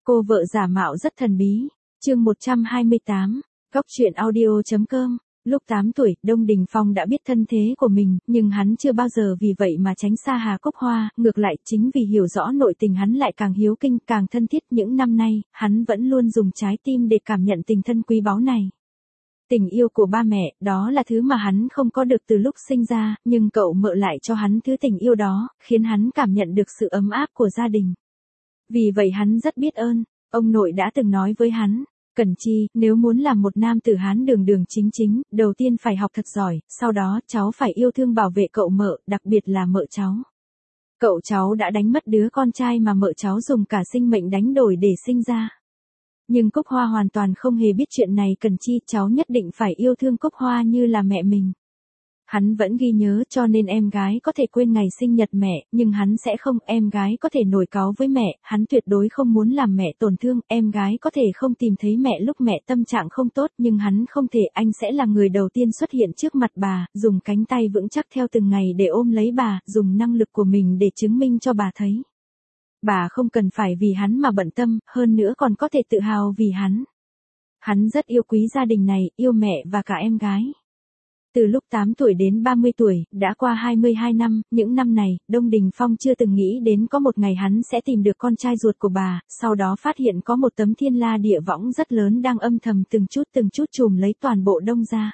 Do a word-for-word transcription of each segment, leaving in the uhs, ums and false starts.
Cô vợ giả mạo rất thần bí. Chương một trăm hai mươi tám. Góc truyện audio chấm com. Lúc tám tuổi, Đông Đình Phong đã biết thân thế của mình, nhưng hắn chưa bao giờ vì vậy mà tránh xa Hà Cốc Hoa, ngược lại, chính vì hiểu rõ nội tình hắn lại càng hiếu kinh, càng thân thiết. Những năm nay, hắn vẫn luôn dùng trái tim để cảm nhận tình thân quý báu này. Tình yêu của ba mẹ, đó là thứ mà hắn không có được từ lúc sinh ra, nhưng cậu mợ lại cho hắn thứ tình yêu đó, khiến hắn cảm nhận được sự ấm áp của gia đình. Vì vậy hắn rất biết ơn. Ông nội đã từng nói với hắn, Cẩn Chi, nếu muốn làm một nam tử Hán đường đường chính chính, đầu tiên phải học thật giỏi, sau đó cháu phải yêu thương bảo vệ cậu mợ, đặc biệt là mợ cháu. Cậu cháu đã đánh mất đứa con trai mà mợ cháu dùng cả sinh mệnh đánh đổi để sinh ra. Nhưng Cúc Hoa hoàn toàn không hề biết chuyện này. Cẩn Chi, cháu nhất định phải yêu thương Cúc Hoa như là mẹ mình. Hắn vẫn ghi nhớ, cho nên em gái có thể quên ngày sinh nhật mẹ, nhưng hắn sẽ không. Em gái có thể nổi cáu với mẹ, hắn tuyệt đối không muốn làm mẹ tổn thương. Em gái có thể không tìm thấy mẹ lúc mẹ tâm trạng không tốt, nhưng hắn không thể. Anh sẽ là người đầu tiên xuất hiện trước mặt bà, dùng cánh tay vững chắc theo từng ngày để ôm lấy bà, dùng năng lực của mình để chứng minh cho bà thấy. Bà không cần phải vì hắn mà bận tâm, hơn nữa còn có thể tự hào vì hắn. Hắn rất yêu quý gia đình này, yêu mẹ và cả em gái. Từ lúc tám tuổi đến ba mươi tuổi, đã qua hai mươi hai năm, những năm này, Đông Đình Phong chưa từng nghĩ đến có một ngày hắn sẽ tìm được con trai ruột của bà, sau đó phát hiện có một tấm thiên la địa võng rất lớn đang âm thầm từng chút từng chút trùm lấy toàn bộ Đông gia.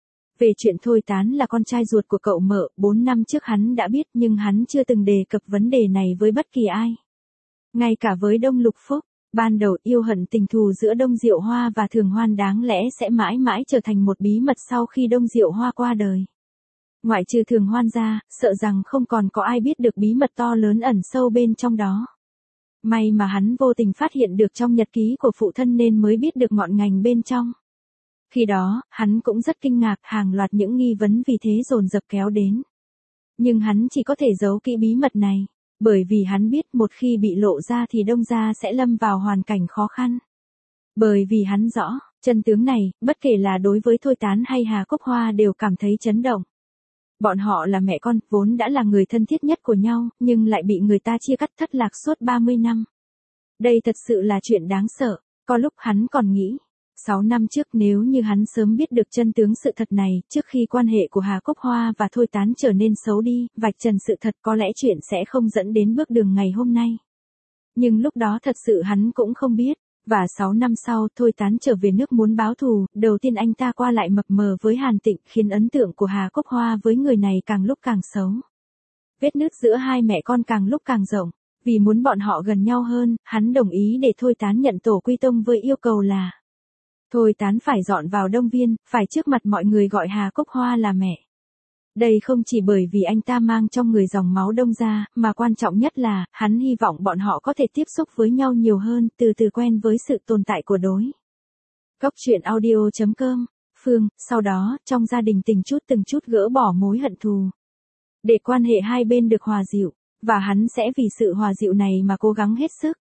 Về chuyện Thôi Tán là con trai ruột của cậu mợ, bốn năm trước hắn đã biết, nhưng hắn chưa từng đề cập vấn đề này với bất kỳ ai. Ngay cả với Đông Lục Phúc. Ban đầu yêu hận tình thù giữa Đông Diệu Hoa và Thường Hoan đáng lẽ sẽ mãi mãi trở thành một bí mật sau khi Đông Diệu Hoa qua đời. Ngoại trừ Thường Hoan ra, sợ rằng không còn có ai biết được bí mật to lớn ẩn sâu bên trong đó. May mà hắn vô tình phát hiện được trong nhật ký của phụ thân nên mới biết được ngọn ngành bên trong. Khi đó, hắn cũng rất kinh ngạc, hàng loạt những nghi vấn vì thế dồn dập kéo đến. Nhưng hắn chỉ có thể giấu kỹ bí mật này. Bởi vì hắn biết một khi bị lộ ra thì Đông gia sẽ lâm vào hoàn cảnh khó khăn. Bởi vì hắn rõ, chân tướng này, bất kể là đối với Thôi Tán hay Hà Cốc Hoa đều cảm thấy chấn động. Bọn họ là mẹ con, vốn đã là người thân thiết nhất của nhau, nhưng lại bị người ta chia cắt thất lạc suốt ba mươi năm. Đây thật sự là chuyện đáng sợ. Có lúc hắn còn nghĩ, sáu năm trước nếu như hắn sớm biết được chân tướng sự thật này, trước khi quan hệ của Hà Cốc Hoa và Thôi Tán trở nên xấu đi, vạch trần sự thật, có lẽ chuyện sẽ không dẫn đến bước đường ngày hôm nay. Nhưng lúc đó thật sự hắn cũng không biết, và sáu năm sau Thôi Tán trở về nước muốn báo thù, đầu tiên anh ta qua lại mập mờ với Hàn Tịnh, khiến ấn tượng của Hà Cốc Hoa với người này càng lúc càng xấu. Vết nứt giữa hai mẹ con càng lúc càng rộng, vì muốn bọn họ gần nhau hơn, hắn đồng ý để Thôi Tán nhận tổ quy tông với yêu cầu là Thôi Tán phải dọn vào Đông Viên, phải trước mặt mọi người gọi Hà Cốc Hoa là mẹ. Đây không chỉ bởi vì anh ta mang trong người dòng máu Đông gia, mà quan trọng nhất là, hắn hy vọng bọn họ có thể tiếp xúc với nhau nhiều hơn, từ từ quen với sự tồn tại của đối. Góc truyện audio chấm com. Phương, sau đó, trong gia đình từng chút từng chút gỡ bỏ mối hận thù. Để quan hệ hai bên được hòa dịu, và hắn sẽ vì sự hòa dịu này mà cố gắng hết sức.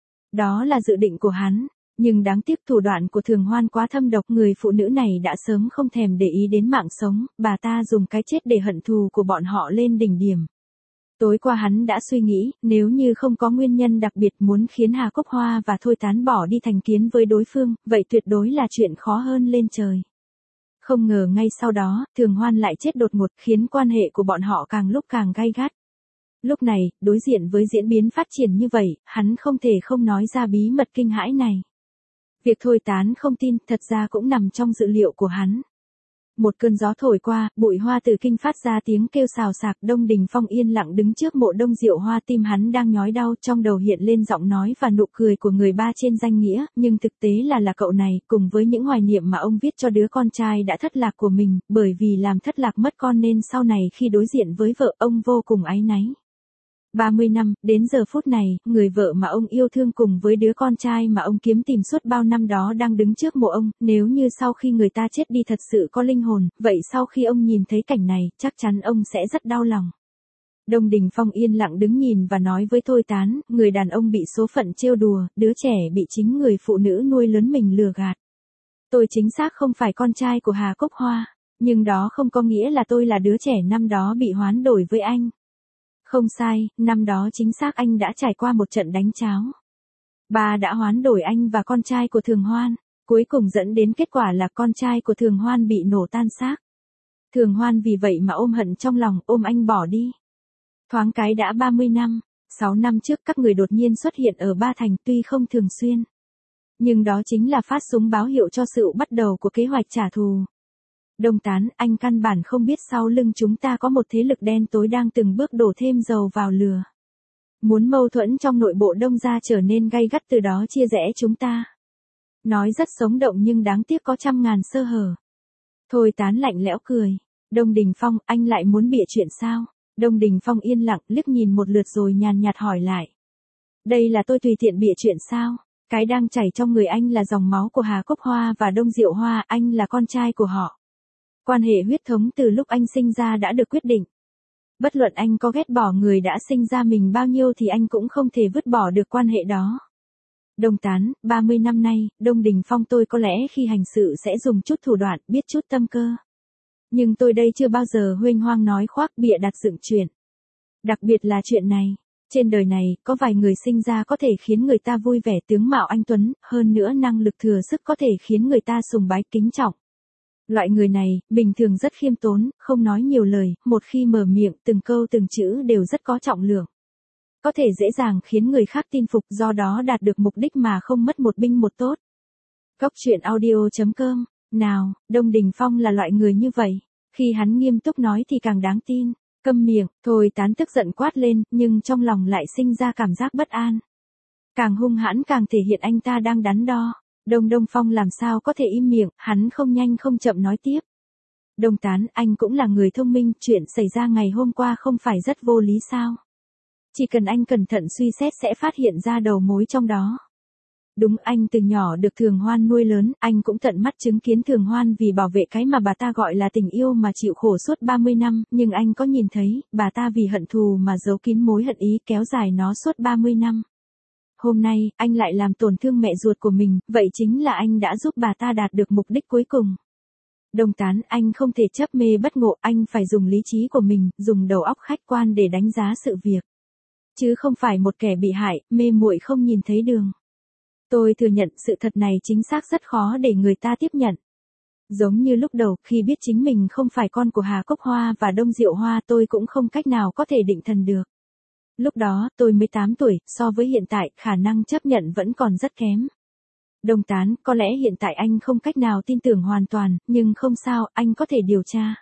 Đó là dự định của hắn. Nhưng đáng tiếc thủ đoạn của Thường Hoan quá thâm độc, người phụ nữ này đã sớm không thèm để ý đến mạng sống, bà ta dùng cái chết để hận thù của bọn họ lên đỉnh điểm. Tối qua hắn đã suy nghĩ, nếu như không có nguyên nhân đặc biệt muốn khiến Hà Cốc Hoa và Thôi Tán bỏ đi thành kiến với đối phương, vậy tuyệt đối là chuyện khó hơn lên trời. Không ngờ ngay sau đó, Thường Hoan lại chết đột ngột, khiến quan hệ của bọn họ càng lúc càng gay gắt. Lúc này, đối diện với diễn biến phát triển như vậy, hắn không thể không nói ra bí mật kinh hãi này. Việc Thôi Tán không tin, thật ra cũng nằm trong dự liệu của hắn. Một cơn gió thổi qua, bụi hoa từ kinh phát ra tiếng kêu xào xạc. Đông Đình Phong yên lặng đứng trước mộ Đông Diệu Hoa, tim hắn đang nhói đau, trong đầu hiện lên giọng nói và nụ cười của người ba trên danh nghĩa, nhưng thực tế là là cậu này, cùng với những hoài niệm mà ông viết cho đứa con trai đã thất lạc của mình, bởi vì làm thất lạc mất con nên sau này khi đối diện với vợ, ông vô cùng áy náy. ba mươi năm, đến giờ phút này, người vợ mà ông yêu thương cùng với đứa con trai mà ông kiếm tìm suốt bao năm đó đang đứng trước mộ ông, nếu như sau khi người ta chết đi thật sự có linh hồn, vậy sau khi ông nhìn thấy cảnh này, chắc chắn ông sẽ rất đau lòng. Đông Đình Phong yên lặng đứng nhìn và nói với Thôi Tán, người đàn ông bị số phận trêu đùa, đứa trẻ bị chính người phụ nữ nuôi lớn mình lừa gạt. Tôi chính xác không phải con trai của Hà Cốc Hoa, nhưng đó không có nghĩa là tôi là đứa trẻ năm đó bị hoán đổi với anh. Không sai, năm đó chính xác anh đã trải qua một trận đánh cháo. Ba đã hoán đổi anh và con trai của Thường Hoan, cuối cùng dẫn đến kết quả là con trai của Thường Hoan bị nổ tan xác. Thường Hoan vì vậy mà ôm hận trong lòng, ôm anh bỏ đi. Thoáng cái đã ba mươi năm, sáu năm trước các người đột nhiên xuất hiện ở Ba Thành tuy không thường xuyên. Nhưng đó chính là phát súng báo hiệu cho sự bắt đầu của kế hoạch trả thù. Đông Tán, anh căn bản không biết sau lưng chúng ta có một thế lực đen tối đang từng bước đổ thêm dầu vào lửa. Muốn mâu thuẫn trong nội bộ Đông gia trở nên gay gắt từ đó chia rẽ chúng ta. Nói rất sống động nhưng đáng tiếc có trăm ngàn sơ hở. Thôi Tán lạnh lẽo cười. Đông Đình Phong, anh lại muốn bịa chuyện sao? Đông Đình Phong yên lặng liếc nhìn một lượt rồi nhàn nhạt hỏi lại. Đây là tôi tùy tiện bịa chuyện sao? Cái đang chảy trong người anh là dòng máu của Hà Cốc Hoa và Đông Diệu Hoa, anh là con trai của họ. Quan hệ huyết thống từ lúc anh sinh ra đã được quyết định. Bất luận anh có ghét bỏ người đã sinh ra mình bao nhiêu thì anh cũng không thể vứt bỏ được quan hệ đó. Đông Tán, ba mươi năm nay, Đông Đình Phong tôi có lẽ khi hành sự sẽ dùng chút thủ đoạn, biết chút tâm cơ. Nhưng tôi đây chưa bao giờ huênh hoang nói khoác bịa đặt dựng chuyện. Đặc biệt là chuyện này. Trên đời này, có vài người sinh ra có thể khiến người ta vui vẻ tướng mạo anh tuấn, hơn nữa năng lực thừa sức có thể khiến người ta sùng bái kính trọng. Loại người này, bình thường rất khiêm tốn, không nói nhiều lời, một khi mở miệng, từng câu từng chữ đều rất có trọng lượng. Có thể dễ dàng khiến người khác tin phục, do đó đạt được mục đích mà không mất một binh một tốt. Góc truyện audio chấm com. Nào, Đông Đình Phong là loại người như vậy. Khi hắn nghiêm túc nói thì càng đáng tin. Câm miệng, Thôi Tán tức giận quát lên, nhưng trong lòng lại sinh ra cảm giác bất an. Càng hung hãn càng thể hiện anh ta đang đắn đo. Đông Đông Phong làm sao có thể im miệng, hắn không nhanh không chậm nói tiếp. Đông Tán, anh cũng là người thông minh, chuyện xảy ra ngày hôm qua không phải rất vô lý sao? Chỉ cần anh cẩn thận suy xét sẽ phát hiện ra đầu mối trong đó. Đúng, anh từ nhỏ được Thường Hoan nuôi lớn, anh cũng tận mắt chứng kiến Thường Hoan vì bảo vệ cái mà bà ta gọi là tình yêu mà chịu khổ suốt ba mươi năm, nhưng anh có nhìn thấy, bà ta vì hận thù mà giấu kín mối hận ý kéo dài nó suốt ba mươi năm. Hôm nay, anh lại làm tổn thương mẹ ruột của mình, vậy chính là anh đã giúp bà ta đạt được mục đích cuối cùng. Đông Tán, anh không thể chấp mê bất ngộ, anh phải dùng lý trí của mình, dùng đầu óc khách quan để đánh giá sự việc. Chứ không phải một kẻ bị hại, mê muội không nhìn thấy đường. Tôi thừa nhận sự thật này chính xác rất khó để người ta tiếp nhận. Giống như lúc đầu, khi biết chính mình không phải con của Hà Cốc Hoa và Đông Diệu Hoa tôi cũng không cách nào có thể định thần được. Lúc đó, tôi mới tám tuổi, so với hiện tại, khả năng chấp nhận vẫn còn rất kém. Đông Tán, có lẽ hiện tại anh không cách nào tin tưởng hoàn toàn, nhưng không sao, anh có thể điều tra.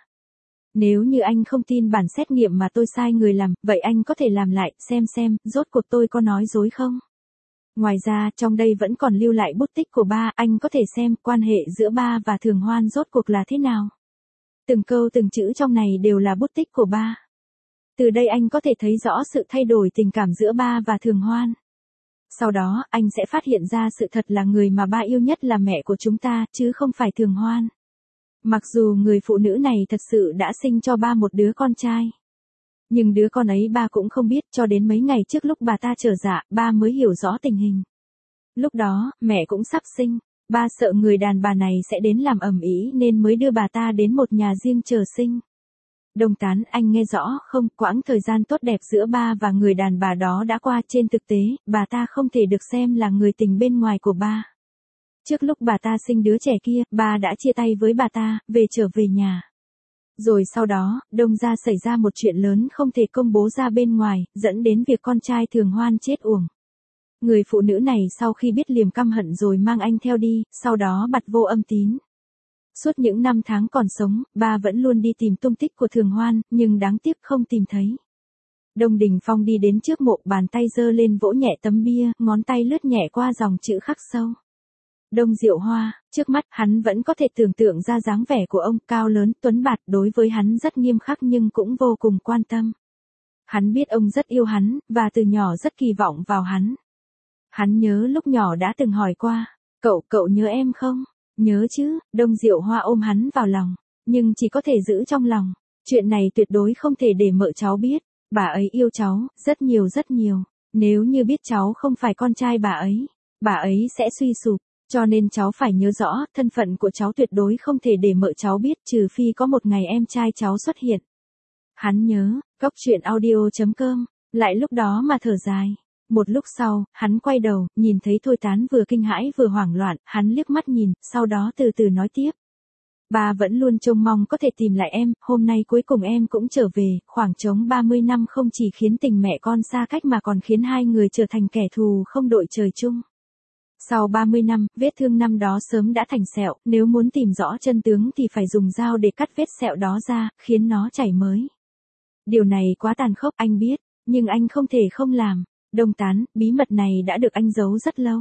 Nếu như anh không tin bản xét nghiệm mà tôi sai người làm, vậy anh có thể làm lại, xem xem, rốt cuộc tôi có nói dối không? Ngoài ra, trong đây vẫn còn lưu lại bút tích của ba, anh có thể xem quan hệ giữa ba và Thường Hoan rốt cuộc là thế nào. Từng câu từng chữ trong này đều là bút tích của ba. Từ đây anh có thể thấy rõ sự thay đổi tình cảm giữa ba và Thường Hoan. Sau đó, anh sẽ phát hiện ra sự thật là người mà ba yêu nhất là mẹ của chúng ta, chứ không phải Thường Hoan. Mặc dù người phụ nữ này thật sự đã sinh cho ba một đứa con trai. Nhưng đứa con ấy ba cũng không biết, cho đến mấy ngày trước lúc bà ta trở dạ, ba mới hiểu rõ tình hình. Lúc đó, mẹ cũng sắp sinh, ba sợ người đàn bà này sẽ đến làm ầm ĩ nên mới đưa bà ta đến một nhà riêng chờ sinh. Đông Tán, anh nghe rõ không, quãng thời gian tốt đẹp giữa ba và người đàn bà đó đã qua, trên thực tế, bà ta không thể được xem là người tình bên ngoài của ba. Trước lúc bà ta sinh đứa trẻ kia, ba đã chia tay với bà ta, về trở về nhà. Rồi sau đó, Đông gia xảy ra một chuyện lớn không thể công bố ra bên ngoài, dẫn đến việc con trai Thường Hoan chết uổng. Người phụ nữ này sau khi biết liềm căm hận rồi mang anh theo đi, sau đó bặt vô âm tín. Suốt những năm tháng còn sống, ba vẫn luôn đi tìm tung tích của Thường Hoan, nhưng đáng tiếc không tìm thấy. Đông Đình Phong đi đến trước mộ, bàn tay giơ lên vỗ nhẹ tấm bia, ngón tay lướt nhẹ qua dòng chữ khắc sâu. Đông Diệu Hoa, trước mắt hắn vẫn có thể tưởng tượng ra dáng vẻ của ông, cao lớn, tuấn bạt, đối với hắn rất nghiêm khắc nhưng cũng vô cùng quan tâm. Hắn biết ông rất yêu hắn, và từ nhỏ rất kỳ vọng vào hắn. Hắn nhớ lúc nhỏ đã từng hỏi qua, cậu, cậu nhớ em không? Nhớ chứ, Đông Diệu Hoa ôm hắn vào lòng, nhưng chỉ có thể giữ trong lòng. Chuyện này tuyệt đối không thể để mợ cháu biết, bà ấy yêu cháu, rất nhiều rất nhiều. Nếu như biết cháu không phải con trai bà ấy, bà ấy sẽ suy sụp. Cho nên cháu phải nhớ rõ, thân phận của cháu tuyệt đối không thể để mợ cháu biết, trừ phi có một ngày em trai cháu xuất hiện. Hắn nhớ, góc truyện audio chấm com, lại lúc đó mà thở dài. Một lúc sau, hắn quay đầu, nhìn thấy Thôi Tán vừa kinh hãi vừa hoảng loạn, hắn liếc mắt nhìn, sau đó từ từ nói tiếp. Ba vẫn luôn trông mong có thể tìm lại em, hôm nay cuối cùng em cũng trở về, khoảng trống ba mươi năm không chỉ khiến tình mẹ con xa cách mà còn khiến hai người trở thành kẻ thù không đội trời chung. Sau ba mươi năm, vết thương năm đó sớm đã thành sẹo, nếu muốn tìm rõ chân tướng thì phải dùng dao để cắt vết sẹo đó ra, khiến nó chảy mới. Điều này quá tàn khốc, anh biết, nhưng anh không thể không làm. Đông Tán, bí mật này đã được anh giấu rất lâu.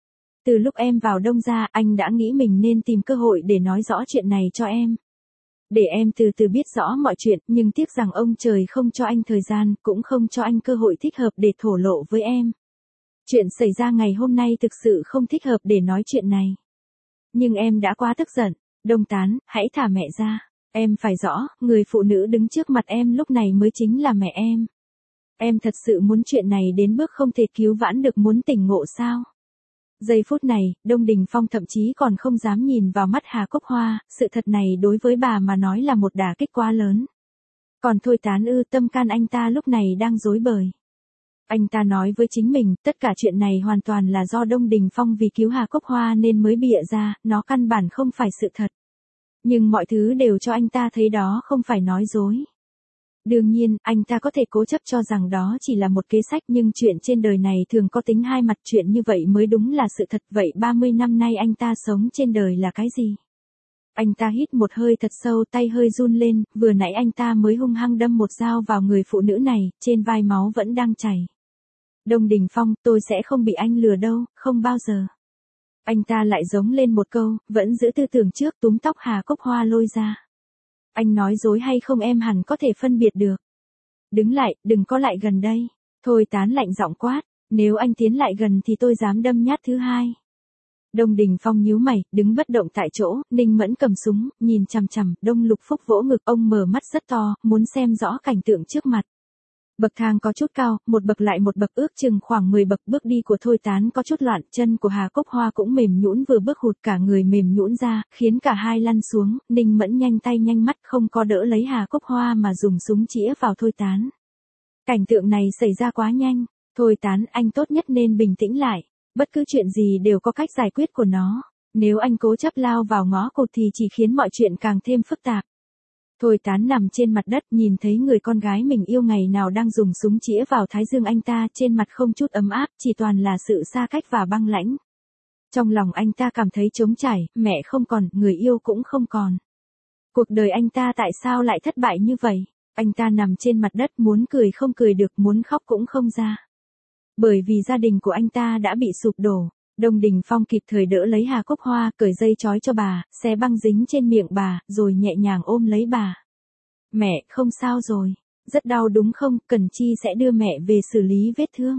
Từ lúc em vào Đông gia, anh đã nghĩ mình nên tìm cơ hội để nói rõ chuyện này cho em. Để em từ từ biết rõ mọi chuyện, nhưng tiếc rằng ông trời không cho anh thời gian, cũng không cho anh cơ hội thích hợp để thổ lộ với em. Chuyện xảy ra ngày hôm nay thực sự không thích hợp để nói chuyện này. Nhưng em đã quá tức giận. Đông Tán, hãy thả mẹ ra. Em phải rõ, người phụ nữ đứng trước mặt em lúc này mới chính là mẹ em. Em thật sự muốn chuyện này đến bước không thể cứu vãn được, muốn tỉnh ngộ sao? Giây phút này, Đông Đình Phong thậm chí còn không dám nhìn vào mắt Hà Cốc Hoa, sự thật này đối với bà mà nói là một đả kích quá lớn. Còn Thôi Tán ư, tâm can anh ta lúc này đang rối bời. Anh ta nói với chính mình, tất cả chuyện này hoàn toàn là do Đông Đình Phong vì cứu Hà Cốc Hoa nên mới bịa ra, nó căn bản không phải sự thật. Nhưng mọi thứ đều cho anh ta thấy đó không phải nói dối. Đương nhiên, anh ta có thể cố chấp cho rằng đó chỉ là một kế sách, nhưng chuyện trên đời này thường có tính hai mặt, chuyện như vậy mới đúng là sự thật. Vậy ba mươi năm nay anh ta sống trên đời là cái gì? Anh ta hít một hơi thật sâu, tay hơi run lên, vừa nãy anh ta mới hung hăng đâm một dao vào người phụ nữ này, trên vai máu vẫn đang chảy. Đông Đình Phong, tôi sẽ không bị anh lừa đâu, không bao giờ. Anh ta lại giống lên một câu, vẫn giữ tư tưởng trước, túm tóc Hà Cốc Hoa lôi ra. Anh nói dối hay không em hẳn có thể phân biệt được. Đứng lại, đừng có lại gần đây. Thôi Tán lạnh giọng quát, nếu anh tiến lại gần thì tôi dám đâm nhát thứ hai. Đông Đình Phong nhíu mày, đứng bất động tại chỗ, Ninh Mẫn cầm súng, nhìn chằm chằm, Đông Lục Phúc vỗ ngực, ông mở mắt rất to, muốn xem rõ cảnh tượng trước mặt. Bậc thang có chút cao, một bậc lại một bậc, ước chừng khoảng mười bậc, bước đi của Thôi Tán có chút loạn, chân của Hà Cốc Hoa cũng mềm nhũn, vừa bước hụt cả người mềm nhũn ra, khiến cả hai lăn xuống. Ninh Mẫn nhanh tay nhanh mắt không có đỡ lấy Hà Cốc Hoa mà dùng súng chĩa vào Thôi Tán. Cảnh tượng này xảy ra quá nhanh. Thôi Tán, anh tốt nhất nên bình tĩnh lại. Bất cứ chuyện gì đều có cách giải quyết của nó. Nếu anh cố chấp lao vào ngõ cụt thì chỉ khiến mọi chuyện càng thêm phức tạp. Thôi Tán nằm trên mặt đất, nhìn thấy người con gái mình yêu ngày nào đang dùng súng chĩa vào thái dương anh ta, trên mặt không chút ấm áp, chỉ toàn là sự xa cách và băng lãnh. Trong lòng anh ta cảm thấy trống trải, mẹ không còn, người yêu cũng không còn. Cuộc đời anh ta tại sao lại thất bại như vậy? Anh ta nằm trên mặt đất, muốn cười không cười được, muốn khóc cũng không ra. Bởi vì gia đình của anh ta đã bị sụp đổ. Đông Đình Phong kịp thời đỡ lấy Hà Cốc Hoa, cởi dây trói cho bà, xé băng dính trên miệng bà, rồi nhẹ nhàng ôm lấy bà. Mẹ, không sao rồi. Rất đau đúng không? Cần Chi sẽ đưa mẹ về xử lý vết thương.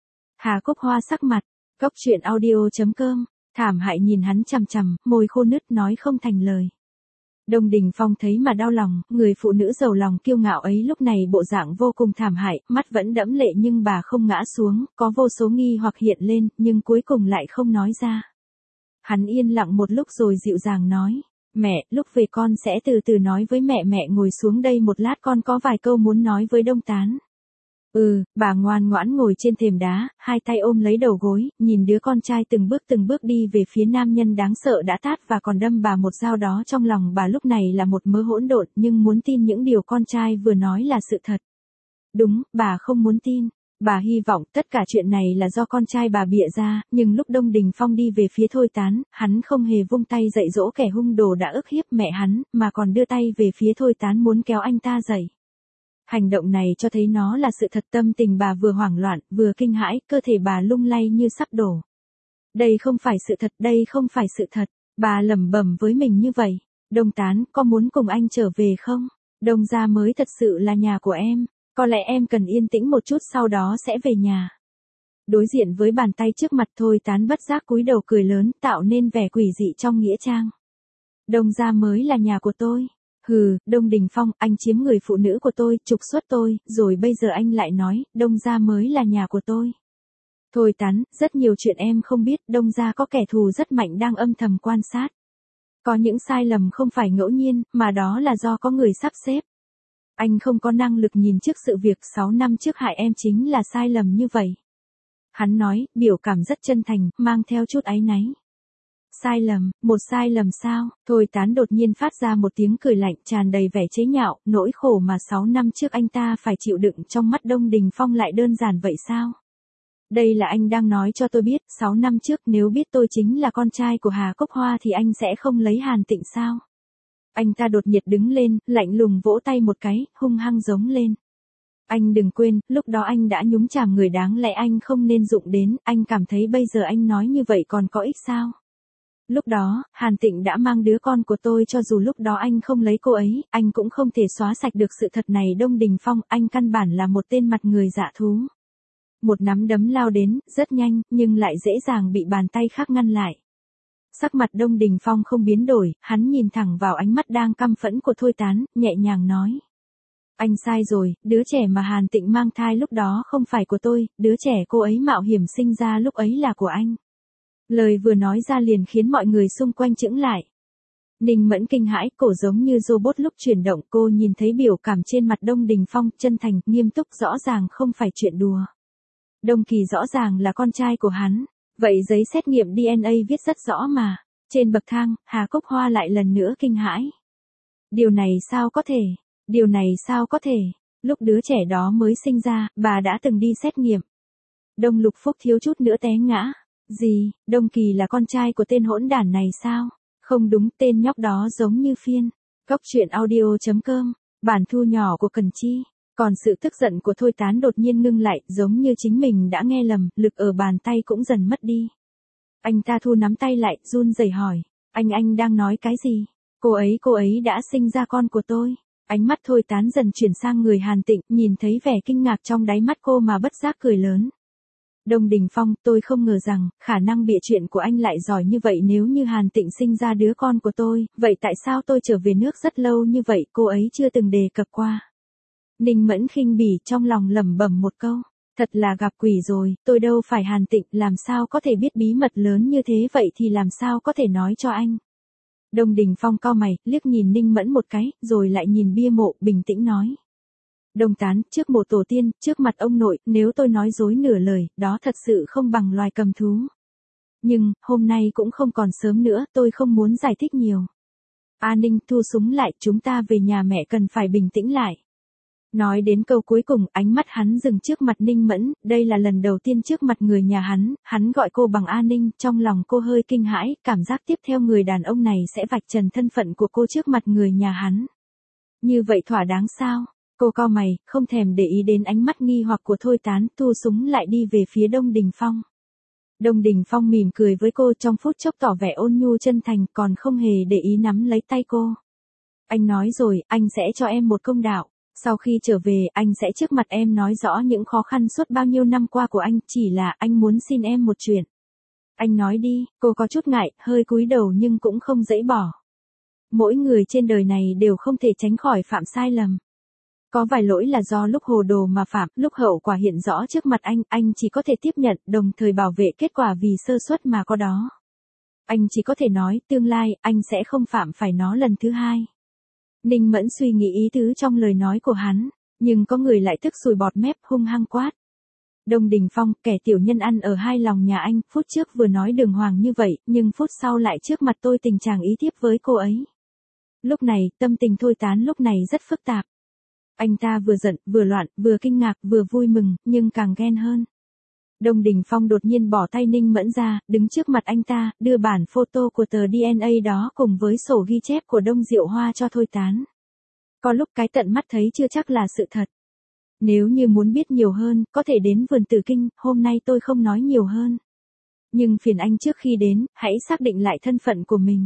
Hà Cốc Hoa sắc mặt. Góc truyện audio chấm com. Thảm hại nhìn hắn chằm chằm, môi khô nứt nói không thành lời. Đông Đình Phong thấy mà đau lòng, người phụ nữ giàu lòng kiêu ngạo ấy lúc này bộ dạng vô cùng thảm hại, mắt vẫn đẫm lệ nhưng bà không ngã xuống, có vô số nghi hoặc hiện lên, nhưng cuối cùng lại không nói ra. Hắn yên lặng một lúc rồi dịu dàng nói, mẹ, lúc về con sẽ từ từ nói với mẹ. Mẹ ngồi xuống đây một lát, con có vài câu muốn nói với Đông Tán. Ừ, bà ngoan ngoãn ngồi trên thềm đá, hai tay ôm lấy đầu gối, nhìn đứa con trai từng bước từng bước đi về phía nam nhân đáng sợ đã tát và còn đâm bà một dao đó. Trong lòng bà lúc này là một mớ hỗn độn, nhưng muốn tin những điều con trai vừa nói là sự thật. Đúng, bà không muốn tin. Bà hy vọng tất cả chuyện này là do con trai bà bịa ra, nhưng lúc Đông Đình Phong đi về phía Thôi Tán, hắn không hề vung tay dạy dỗ kẻ hung đồ đã ức hiếp mẹ hắn, mà còn đưa tay về phía Thôi Tán muốn kéo anh ta dậy. Hành động này cho thấy nó là sự thật. Tâm tình bà vừa hoảng loạn, vừa kinh hãi, cơ thể bà lung lay như sắp đổ. Đây không phải sự thật, đây không phải sự thật. Bà lẩm bẩm với mình như vậy. Đông Tán, có muốn cùng anh trở về không? Đông gia mới thật sự là nhà của em. Có lẽ em cần yên tĩnh một chút, sau đó sẽ về nhà. Đối diện với bàn tay trước mặt, Thôi Tán bất giác cúi đầu cười lớn, tạo nên vẻ quỷ dị trong nghĩa trang. Đông gia mới là nhà của tôi. Hừ, Đông Đình Phong, anh chiếm người phụ nữ của tôi, trục xuất tôi, rồi bây giờ anh lại nói, Đông gia mới là nhà của tôi. Thôi Tán, rất nhiều chuyện em không biết, Đông gia có kẻ thù rất mạnh đang âm thầm quan sát. Có những sai lầm không phải ngẫu nhiên, mà đó là do có người sắp xếp. Anh không có năng lực nhìn trước sự việc sáu năm trước hại em chính là sai lầm như vậy. Hắn nói, biểu cảm rất chân thành, mang theo chút áy náy. Sai lầm, một sai lầm sao? Thôi Tán đột nhiên phát ra một tiếng cười lạnh tràn đầy vẻ chế nhạo, nỗi khổ mà sáu năm trước anh ta phải chịu đựng trong mắt Đông Đình Phong lại đơn giản vậy sao? Đây là anh đang nói cho tôi biết, sáu năm trước nếu biết tôi chính là con trai của Hà Cốc Hoa thì anh sẽ không lấy Hàn Tịnh sao? Anh ta đột nhiệt đứng lên, lạnh lùng vỗ tay một cái, hung hăng giống lên. Anh đừng quên, lúc đó anh đã nhúng chàm người đáng lẽ anh không nên dụng đến, anh cảm thấy bây giờ anh nói như vậy còn có ích sao? Lúc đó, Hàn Tịnh đã mang đứa con của tôi, cho dù lúc đó anh không lấy cô ấy, anh cũng không thể xóa sạch được sự thật này. Đông Đình Phong, anh căn bản là một tên mặt người dạ thú. Một nắm đấm lao đến, rất nhanh, nhưng lại dễ dàng bị bàn tay khác ngăn lại. Sắc mặt Đông Đình Phong không biến đổi, hắn nhìn thẳng vào ánh mắt đang căm phẫn của Thôi Tán, nhẹ nhàng nói. Anh sai rồi, đứa trẻ mà Hàn Tịnh mang thai lúc đó không phải của tôi, đứa trẻ cô ấy mạo hiểm sinh ra lúc ấy là của anh. Lời vừa nói ra liền khiến mọi người xung quanh chững lại. Ninh Mẫn kinh hãi, cổ giống như robot lúc chuyển động, cô nhìn thấy biểu cảm trên mặt Đông Đình Phong, chân thành, nghiêm túc, rõ ràng không phải chuyện đùa. Đông Kỳ rõ ràng là con trai của hắn, vậy giấy xét nghiệm đê en a viết rất rõ mà. Trên bậc thang, Hà Cốc Hoa lại lần nữa kinh hãi. Điều này sao có thể? Điều này sao có thể? Lúc đứa trẻ đó mới sinh ra, bà đã từng đi xét nghiệm. Đông Lục Phúc thiếu chút nữa té ngã. Gì, Đông Kỳ là con trai của tên hỗn đản này sao? Không đúng, tên nhóc đó giống như Phiên. Cóc truyện audio chấm com, bản thu nhỏ của Cần Chi. Còn sự tức giận của Thôi Tán đột nhiên ngưng lại, giống như chính mình đã nghe lầm, lực ở bàn tay cũng dần mất đi. Anh ta thu nắm tay lại, run rẩy hỏi, anh anh đang nói cái gì? Cô ấy cô ấy đã sinh ra con của tôi. Ánh mắt Thôi Tán dần chuyển sang người Hàn Tịnh, nhìn thấy vẻ kinh ngạc trong đáy mắt cô mà bất giác cười lớn. Đông Đình Phong, tôi không ngờ rằng, khả năng bịa chuyện của anh lại giỏi như vậy. Nếu như Hàn Tịnh sinh ra đứa con của tôi, vậy tại sao tôi trở về nước rất lâu như vậy, cô ấy chưa từng đề cập qua. Ninh Mẫn khinh bỉ trong lòng lẩm bẩm một câu, thật là gặp quỷ rồi, tôi đâu phải Hàn Tịnh, làm sao có thể biết bí mật lớn như thế, vậy thì làm sao có thể nói cho anh. Đông Đình Phong cau mày, liếc nhìn Ninh Mẫn một cái, rồi lại nhìn bia mộ, bình tĩnh nói. Đông Tán, trước mộ tổ tiên, trước mặt ông nội, nếu tôi nói dối nửa lời, đó thật sự không bằng loài cầm thú. Nhưng, hôm nay cũng không còn sớm nữa, tôi không muốn giải thích nhiều. A Ninh, thu súng lại, chúng ta về nhà mẹ cần phải bình tĩnh lại. Nói đến câu cuối cùng, ánh mắt hắn dừng trước mặt Ninh Mẫn, đây là lần đầu tiên trước mặt người nhà hắn, hắn gọi cô bằng A Ninh, trong lòng cô hơi kinh hãi, cảm giác tiếp theo người đàn ông này sẽ vạch trần thân phận của cô trước mặt người nhà hắn. Như vậy thỏa đáng sao? Cô cau mày, không thèm để ý đến ánh mắt nghi hoặc của Thôi Tán, thu súng lại đi về phía Đông Đình Phong. Đông Đình Phong mỉm cười với cô, trong phút chốc tỏ vẻ ôn nhu chân thành, còn không hề để ý nắm lấy tay cô. Anh nói rồi, anh sẽ cho em một công đạo. Sau khi trở về, anh sẽ trước mặt em nói rõ những khó khăn suốt bao nhiêu năm qua của anh, chỉ là anh muốn xin em một chuyện. Anh nói đi, cô có chút ngại, hơi cúi đầu nhưng cũng không dễ bỏ. Mỗi người trên đời này đều không thể tránh khỏi phạm sai lầm. Có vài lỗi là do lúc hồ đồ mà phạm, lúc hậu quả hiện rõ trước mặt anh, anh chỉ có thể tiếp nhận, đồng thời bảo vệ kết quả vì sơ suất mà có đó. Anh chỉ có thể nói, tương lai, anh sẽ không phạm phải nó lần thứ hai. Ninh Mẫn suy nghĩ ý tứ trong lời nói của hắn, nhưng có người lại tức sùi bọt mép, hung hăng quát. Đông Đình Phong, kẻ tiểu nhân ăn ở hai lòng nhà anh, phút trước vừa nói đường hoàng như vậy, nhưng phút sau lại trước mặt tôi tình trạng ý tiếp với cô ấy. Lúc này, tâm tình Thôi Tán lúc này rất phức tạp. Anh ta vừa giận, vừa loạn, vừa kinh ngạc, vừa vui mừng, nhưng càng ghen hơn. Đông Đình Phong đột nhiên bỏ tay Ninh Mẫn ra, đứng trước mặt anh ta, đưa bản photo của tờ đê en a đó cùng với sổ ghi chép của Đông Diệu Hoa cho Thôi Tán. Có lúc cái tận mắt thấy chưa chắc là sự thật. Nếu như muốn biết nhiều hơn, có thể đến Vườn Tử Kinh, hôm nay tôi không nói nhiều hơn. Nhưng phiền anh trước khi đến, hãy xác định lại thân phận của mình.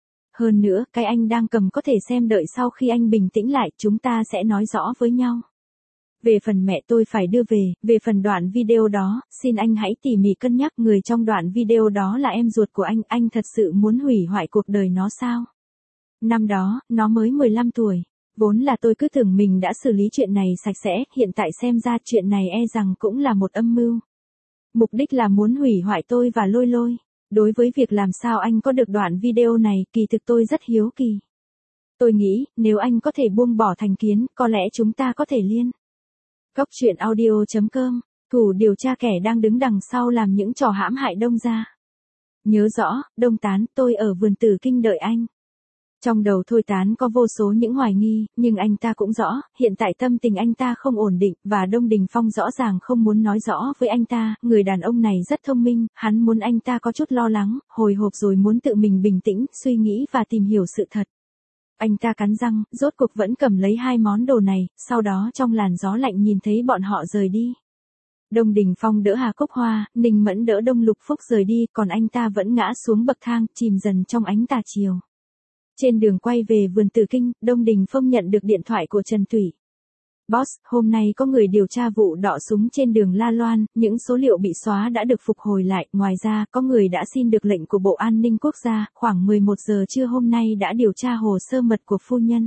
Hơn nữa, cái anh đang cầm có thể xem, đợi sau khi anh bình tĩnh lại, chúng ta sẽ nói rõ với nhau. Về phần mẹ tôi phải đưa về, về phần đoạn video đó, xin anh hãy tỉ mỉ cân nhắc, người trong đoạn video đó là em ruột của anh, anh thật sự muốn hủy hoại cuộc đời nó sao? Năm đó, nó mới mười lăm tuổi, vốn là tôi cứ tưởng mình đã xử lý chuyện này sạch sẽ, hiện tại xem ra chuyện này e rằng cũng là một âm mưu. Mục đích là muốn hủy hoại tôi và Lôi Lôi. Đối với việc làm sao anh có được đoạn video này, kỳ thực tôi rất hiếu kỳ. Tôi nghĩ, nếu anh có thể buông bỏ thành kiến, có lẽ chúng ta có thể liên. Cóc truyện audio chấm com Thủ điều tra kẻ đang đứng đằng sau làm những trò hãm hại Đông gia. Nhớ rõ, Đông Tán, tôi ở vườn Tử Kinh đợi anh. Trong đầu Thôi Tán có vô số những hoài nghi, nhưng anh ta cũng rõ, hiện tại tâm tình anh ta không ổn định, và Đông Đình Phong rõ ràng không muốn nói rõ với anh ta, người đàn ông này rất thông minh, hắn muốn anh ta có chút lo lắng, hồi hộp rồi muốn tự mình bình tĩnh, suy nghĩ và tìm hiểu sự thật. Anh ta cắn răng, rốt cuộc vẫn cầm lấy hai món đồ này, sau đó trong làn gió lạnh nhìn thấy bọn họ rời đi. Đông Đình Phong đỡ Hà Cúc Hoa, Ninh Mẫn đỡ Đông Lục Phúc rời đi, còn anh ta vẫn ngã xuống bậc thang, chìm dần trong ánh tà chiều. Trên đường quay về vườn Tử Kinh, Đông Đình Phong nhận được điện thoại của Trần Thủy. Boss, hôm nay có người điều tra vụ đọ súng trên đường La Loan, những số liệu bị xóa đã được phục hồi lại, ngoài ra, có người đã xin được lệnh của Bộ An ninh Quốc gia, khoảng mười một giờ trưa hôm nay đã điều tra hồ sơ mật của phu nhân.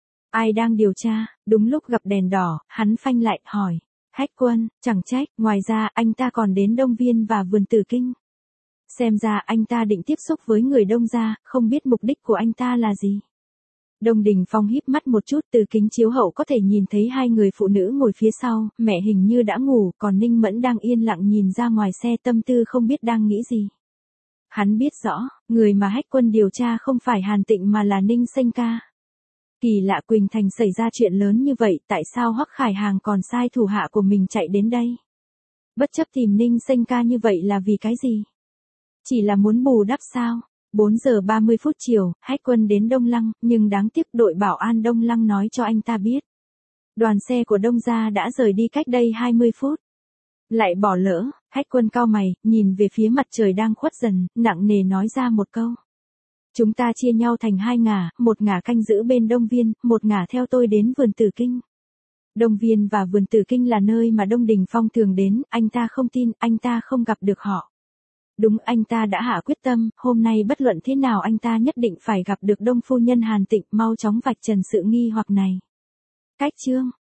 Ai đang điều tra? Đúng lúc gặp đèn đỏ, hắn phanh lại, hỏi. Hách Quân, chẳng trách, ngoài ra, anh ta còn đến Đông Viên và vườn Tử Kinh. Xem ra anh ta định tiếp xúc với người Đông gia, không biết mục đích của anh ta là gì. Đông Đình Phong híp mắt một chút, từ kính chiếu hậu có thể nhìn thấy hai người phụ nữ ngồi phía sau, mẹ hình như đã ngủ, còn Ninh Mẫn đang yên lặng nhìn ra ngoài xe, tâm tư không biết đang nghĩ gì. Hắn biết rõ, người mà Hách Quân điều tra không phải Hàn Tịnh mà là Ninh Xanh Ca. Kỳ lạ, Quỳnh Thành xảy ra chuyện lớn như vậy, tại sao Hoắc Khải Hàng còn sai thủ hạ của mình chạy đến đây? Bất chấp tìm Ninh Xanh Ca như vậy là vì cái gì? Chỉ là muốn bù đắp sao? bốn giờ ba mươi phút chiều, Hách Quân đến Đông Lăng, nhưng đáng tiếc đội bảo an Đông Lăng nói cho anh ta biết. Đoàn xe của Đông gia đã rời đi cách đây hai mươi phút. Lại bỏ lỡ, Hách Quân cau mày, nhìn về phía mặt trời đang khuất dần, nặng nề nói ra một câu. Chúng ta chia nhau thành hai ngả, một ngả canh giữ bên Đông Viên, một ngả theo tôi đến vườn Tử Kinh. Đông Viên và vườn Tử Kinh là nơi mà Đông Đình Phong thường đến, anh ta không tin, anh ta không gặp được họ. Đúng, anh ta đã hạ quyết tâm, hôm nay bất luận thế nào anh ta nhất định phải gặp được Đông phu nhân Hàn Tịnh, mau chóng vạch trần sự nghi hoặc này. Cách chương